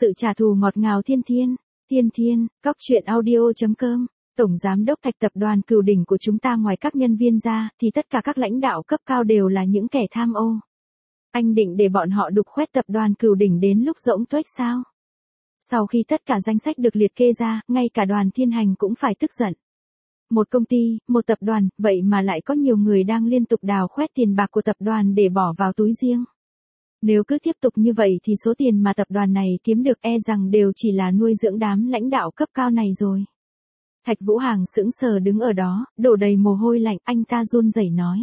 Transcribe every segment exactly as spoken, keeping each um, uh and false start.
Sự trả thù ngọt ngào thiên thiên, thiên thiên, cóc truyện audio chấm com. Tổng giám đốc Thạch tập đoàn Cửu Đỉnh của chúng ta ngoài các nhân viên ra, thì tất cả các lãnh đạo cấp cao đều là những kẻ tham ô. Anh định để bọn họ đục khoét tập đoàn Cửu Đỉnh đến lúc rỗng tuếch sao? Sau khi tất cả danh sách được liệt kê ra, ngay cả Đoàn Thiên Hành cũng phải tức giận. Một công ty, một tập đoàn, vậy mà lại có nhiều người đang liên tục đào khoét tiền bạc của tập đoàn để bỏ vào túi riêng. Nếu cứ tiếp tục như vậy thì số tiền mà tập đoàn này kiếm được e rằng đều chỉ là nuôi dưỡng đám lãnh đạo cấp cao này rồi. Thạch Vũ Hàng sững sờ đứng ở đó, đổ đầy mồ hôi lạnh, anh ta run rẩy nói.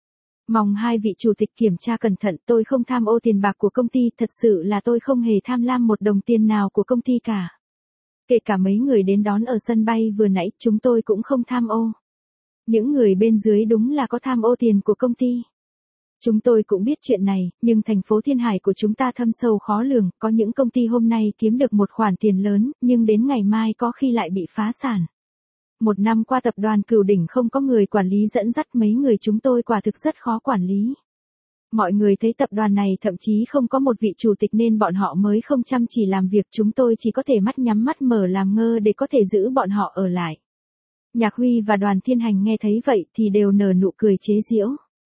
Mong hai vị chủ tịch kiểm tra cẩn thận, tôi không tham ô tiền bạc của công ty, thật sự là tôi không hề tham lam một đồng tiền nào của công ty cả. Kể cả mấy người đến đón ở sân bay vừa nãy, chúng tôi cũng không tham ô. Những người bên dưới đúng là có tham ô tiền của công ty. Chúng tôi cũng biết chuyện này, nhưng thành phố Thiên Hải của chúng ta thâm sâu khó lường, có những công ty hôm nay kiếm được một khoản tiền lớn, nhưng đến ngày mai có khi lại bị phá sản. Một năm qua tập đoàn Cửu Đỉnh không có người quản lý dẫn dắt, mấy người chúng tôi quả thực rất khó quản lý. Mọi người thấy tập đoàn này thậm chí không có một vị chủ tịch nên bọn họ mới không chăm chỉ làm việc, chúng tôi chỉ có thể mắt nhắm mắt mở làm ngơ để có thể giữ bọn họ ở lại. Nhạc Huy và Đoàn Thiên Hành nghe thấy vậy thì đều nở nụ cười chế giễu.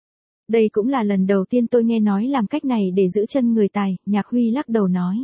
Đây cũng là lần đầu tiên tôi nghe nói làm cách này để giữ chân người tài, Nhạc Huy lắc đầu nói.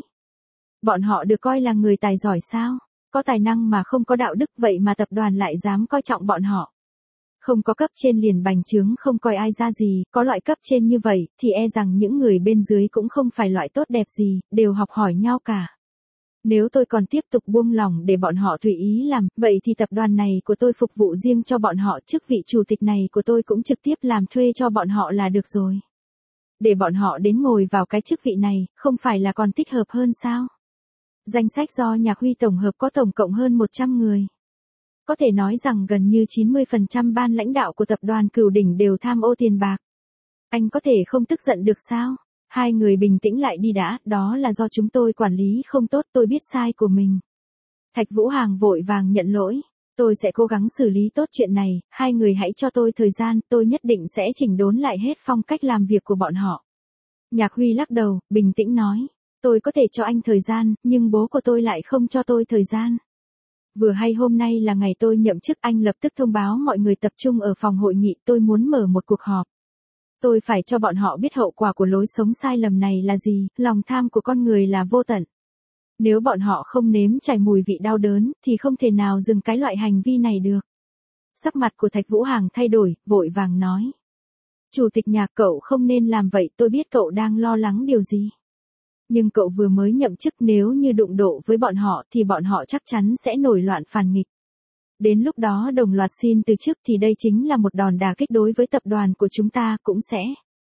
Bọn họ được coi là người tài giỏi sao? Có tài năng mà không có đạo đức, vậy mà tập đoàn lại dám coi trọng bọn họ. Không có cấp trên liền bành trướng không coi ai ra gì, có loại cấp trên như vậy, thì e rằng những người bên dưới cũng không phải loại tốt đẹp gì, đều học hỏi nhau cả. Nếu tôi còn tiếp tục buông lỏng để bọn họ tùy ý làm, vậy thì tập đoàn này của tôi phục vụ riêng cho bọn họ, chức vị chủ tịch này của tôi cũng trực tiếp làm thuê cho bọn họ là được rồi. Để bọn họ đến ngồi vào cái chức vị này, không phải là còn thích hợp hơn sao? Danh sách do Nhạc Huy tổng hợp có tổng cộng hơn một trăm người. Có thể nói rằng gần như chín mươi phần trăm ban lãnh đạo của tập đoàn Cửu Đỉnh đều tham ô tiền bạc. Anh có thể không tức giận được sao? Hai người bình tĩnh lại đi đã, đó là do chúng tôi quản lý không tốt, tôi biết sai của mình. Thạch Vũ Hàng vội vàng nhận lỗi. Tôi sẽ cố gắng xử lý tốt chuyện này, hai người hãy cho tôi thời gian, tôi nhất định sẽ chỉnh đốn lại hết phong cách làm việc của bọn họ. Nhạc Huy lắc đầu, bình tĩnh nói. Tôi có thể cho anh thời gian, nhưng bố của tôi lại không cho tôi thời gian. Vừa hay hôm nay là ngày tôi nhậm chức, anh lập tức thông báo mọi người tập trung ở phòng hội nghị, tôi muốn mở một cuộc họp. Tôi phải cho bọn họ biết hậu quả của lối sống sai lầm này là gì, lòng tham của con người là vô tận. Nếu bọn họ không nếm trải mùi vị đau đớn, thì không thể nào dừng cái loại hành vi này được. Sắc mặt của Thạch Vũ Hàng thay đổi, vội vàng nói. Chủ tịch Nhạc, cậu không nên làm vậy, tôi biết cậu đang lo lắng điều gì. Nhưng cậu vừa mới nhậm chức, nếu như đụng độ với bọn họ thì bọn họ chắc chắn sẽ nổi loạn phản nghịch. Đến lúc đó đồng loạt xin từ chức thì đây chính là một đòn đả kích đối với tập đoàn của chúng ta cũng sẽ.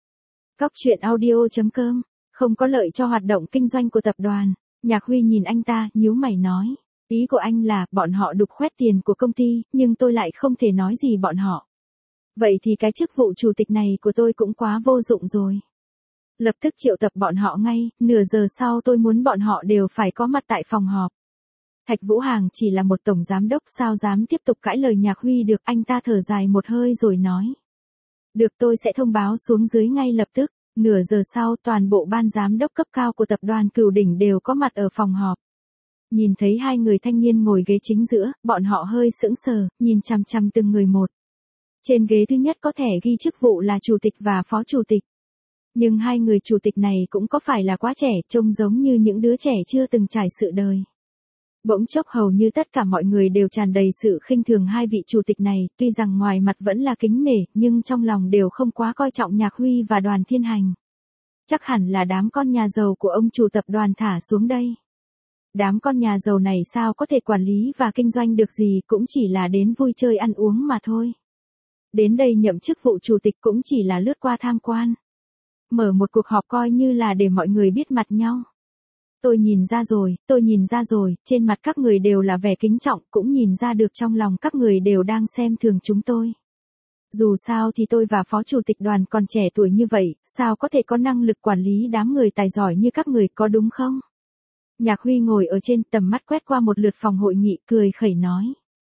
Cóc truyện audio chấm com, không có lợi cho hoạt động kinh doanh của tập đoàn. Nhạc Huy nhìn anh ta, nhíu mày nói. Ý của anh là, bọn họ đục khoét tiền của công ty, nhưng tôi lại không thể nói gì bọn họ. Vậy thì cái chức vụ chủ tịch này của tôi cũng quá vô dụng rồi. Lập tức triệu tập bọn họ ngay, nửa giờ sau tôi muốn bọn họ đều phải có mặt tại phòng họp. Thạch Vũ Hàng chỉ là một tổng giám đốc, sao dám tiếp tục cãi lời Nhạc Huy được, anh ta thở dài một hơi rồi nói. Được, tôi sẽ thông báo xuống dưới ngay lập tức. Nửa giờ sau toàn bộ ban giám đốc cấp cao của tập đoàn Cửu Đỉnh đều có mặt ở phòng họp. Nhìn thấy hai người thanh niên ngồi ghế chính giữa, bọn họ hơi sững sờ, nhìn chằm chằm từng người một. Trên ghế thứ nhất có thẻ ghi chức vụ là chủ tịch và phó chủ tịch. Nhưng hai người chủ tịch này cũng có phải là quá trẻ, trông giống như những đứa trẻ chưa từng trải sự đời. Bỗng chốc hầu như tất cả mọi người đều tràn đầy sự khinh thường hai vị chủ tịch này, tuy rằng ngoài mặt vẫn là kính nể, nhưng trong lòng đều không quá coi trọng Nhạc Huy và Đoàn Thiên Hành. Chắc hẳn là đám con nhà giàu của ông chủ tập đoàn thả xuống đây. Đám con nhà giàu này sao có thể quản lý và kinh doanh được gì, cũng chỉ là đến vui chơi ăn uống mà thôi. Đến đây nhậm chức vụ chủ tịch cũng chỉ là lướt qua tham quan. Mở một cuộc họp coi như là để mọi người biết mặt nhau. Tôi nhìn ra rồi, tôi nhìn ra rồi, trên mặt các người đều là vẻ kính trọng, cũng nhìn ra được trong lòng các người đều đang xem thường chúng tôi. Dù sao thì tôi và phó chủ tịch Đoàn còn trẻ tuổi như vậy, sao có thể có năng lực quản lý đám người tài giỏi như các người, có đúng không? Nhạc Huy ngồi ở trên, tầm mắt quét qua một lượt phòng hội nghị, cười khẩy nói.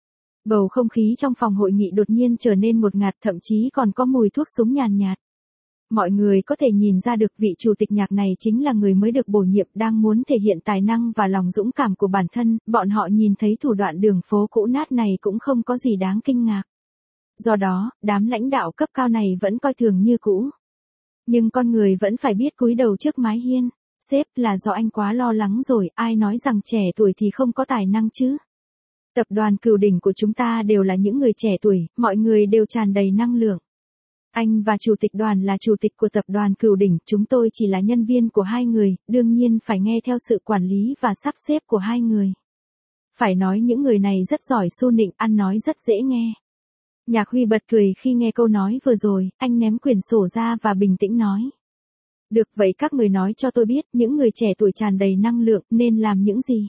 Bầu không khí trong phòng hội nghị đột nhiên trở nên ngột ngạt, thậm chí còn có mùi thuốc súng nhàn nhạt. Mọi người có thể nhìn ra được vị chủ tịch Nhạc này chính là người mới được bổ nhiệm đang muốn thể hiện tài năng và lòng dũng cảm của bản thân, bọn họ nhìn thấy thủ đoạn đường phố cũ nát này cũng không có gì đáng kinh ngạc. Do đó, đám lãnh đạo cấp cao này vẫn coi thường như cũ. Nhưng con người vẫn phải biết cúi đầu trước mái hiên. Sếp, là do anh quá lo lắng rồi, ai nói rằng trẻ tuổi thì không có tài năng chứ? Tập đoàn Cửu Đỉnh của chúng ta đều là những người trẻ tuổi, mọi người đều tràn đầy năng lượng. Anh và chủ tịch đoàn là chủ tịch của tập đoàn Cửu Đỉnh, chúng tôi chỉ là nhân viên của hai người, đương nhiên phải nghe theo sự quản lý và sắp xếp của hai người. Phải nói những người này rất giỏi xu nịnh, ăn nói rất dễ nghe. Nhạc Huy bật cười khi nghe câu nói vừa rồi, anh ném quyển sổ ra và bình tĩnh nói. Được, vậy các người nói cho tôi biết, những người trẻ tuổi tràn đầy năng lượng nên làm những gì?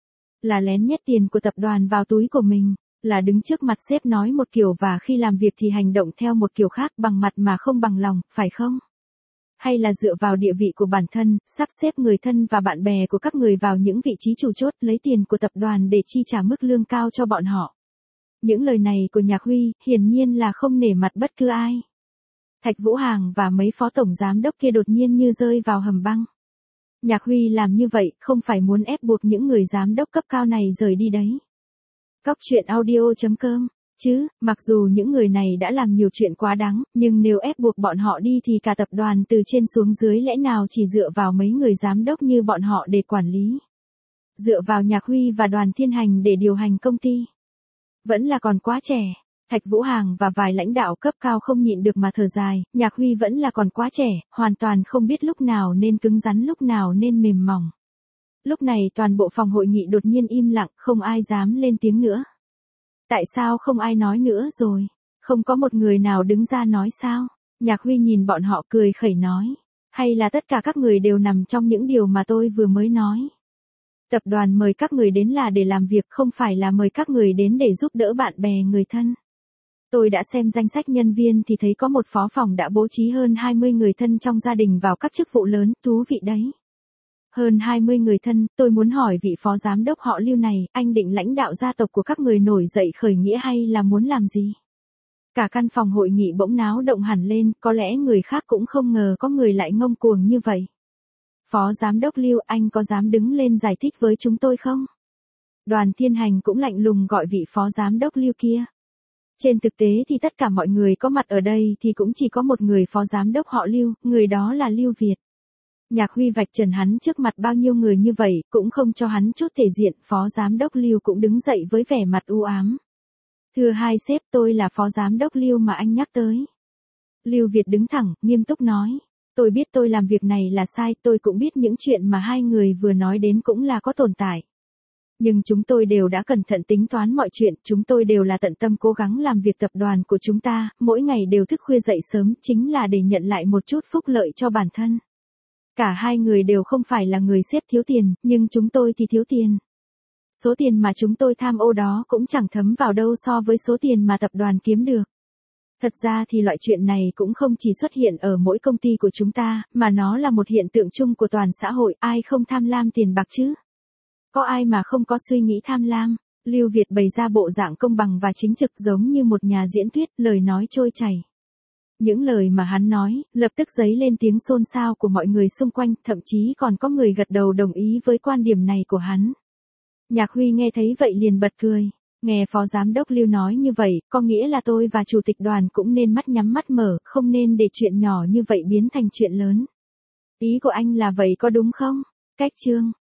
Là lén nhét tiền của tập đoàn vào túi của mình, là đứng trước mặt sếp nói một kiểu và khi làm việc thì hành động theo một kiểu khác, bằng mặt mà không bằng lòng, phải không? Hay là dựa vào địa vị của bản thân, sắp xếp người thân và bạn bè của các người vào những vị trí chủ chốt, lấy tiền của tập đoàn để chi trả mức lương cao cho bọn họ? Những lời này của Nhạc Huy, hiển nhiên là không nể mặt bất cứ ai. Thạch Vũ Hàng và mấy phó tổng giám đốc kia đột nhiên như rơi vào hầm băng. Nhạc Huy làm như vậy không phải muốn ép buộc những người giám đốc cấp cao này rời đi đấy. Cóc truyện audio chấm com, chứ, mặc dù những người này đã làm nhiều chuyện quá đáng, nhưng nếu ép buộc bọn họ đi thì cả tập đoàn từ trên xuống dưới lẽ nào chỉ dựa vào mấy người giám đốc như bọn họ để quản lý. Dựa vào Nhạc Huy và Đoàn Thiên Hành để điều hành công ty. Vẫn là còn quá trẻ. Thạch Vũ Hàng và vài lãnh đạo cấp cao không nhịn được mà thở dài, Nhạc Huy vẫn là còn quá trẻ, hoàn toàn không biết lúc nào nên cứng rắn lúc nào nên mềm mỏng. Lúc này toàn bộ phòng hội nghị đột nhiên im lặng, không ai dám lên tiếng nữa. Tại sao không ai nói nữa rồi? Không có một người nào đứng ra nói sao? Nhạc Huy nhìn bọn họ cười khẩy nói. Hay là tất cả các người đều nằm trong những điều mà tôi vừa mới nói? Tập đoàn mời các người đến là để làm việc, không phải là mời các người đến để giúp đỡ bạn bè người thân. Tôi đã xem danh sách nhân viên thì thấy có một phó phòng đã bố trí hơn hai mươi người thân trong gia đình vào các chức vụ lớn, thú vị đấy. Hơn hai mươi người thân, tôi muốn hỏi vị phó giám đốc họ Lưu này, anh định lãnh đạo gia tộc của các người nổi dậy khởi nghĩa hay là muốn làm gì? Cả căn phòng hội nghị bỗng náo động hẳn lên, có lẽ người khác cũng không ngờ có người lại ngông cuồng như vậy. Phó giám đốc Lưu, anh có dám đứng lên giải thích với chúng tôi không? Đoàn Thiên Hành cũng lạnh lùng gọi vị phó giám đốc Lưu kia. Trên thực tế thì tất cả mọi người có mặt ở đây thì cũng chỉ có một người phó giám đốc họ Lưu, người đó là Lưu Việt. Nhạc Huy vạch trần hắn trước mặt bao nhiêu người như vậy, cũng không cho hắn chút thể diện, phó giám đốc Lưu cũng đứng dậy với vẻ mặt u ám. Thưa hai sếp, tôi là phó giám đốc Lưu mà anh nhắc tới. Lưu Việt đứng thẳng, nghiêm túc nói. Tôi biết tôi làm việc này là sai, tôi cũng biết những chuyện mà hai người vừa nói đến cũng là có tồn tại. Nhưng chúng tôi đều đã cẩn thận tính toán mọi chuyện, chúng tôi đều là tận tâm cố gắng làm việc tập đoàn của chúng ta, mỗi ngày đều thức khuya dậy sớm chính là để nhận lại một chút phúc lợi cho bản thân. Cả hai người đều không phải là người sếp thiếu tiền, nhưng chúng tôi thì thiếu tiền. Số tiền mà chúng tôi tham ô đó cũng chẳng thấm vào đâu so với số tiền mà tập đoàn kiếm được. Thật ra thì loại chuyện này cũng không chỉ xuất hiện ở mỗi công ty của chúng ta, mà nó là một hiện tượng chung của toàn xã hội, ai không tham lam tiền bạc chứ? Có ai mà không có suy nghĩ tham lam? Lưu Việt bày ra bộ dạng công bằng và chính trực giống như một nhà diễn thuyết, lời nói trôi chảy. Những lời mà hắn nói, lập tức dấy lên tiếng xôn xao của mọi người xung quanh, thậm chí còn có người gật đầu đồng ý với quan điểm này của hắn. Nhạc Huy nghe thấy vậy liền bật cười. Nghe phó giám đốc Lưu nói như vậy, có nghĩa là tôi và chủ tịch đoàn cũng nên mắt nhắm mắt mở, không nên để chuyện nhỏ như vậy biến thành chuyện lớn. Ý của anh là vậy có đúng không? Cách chương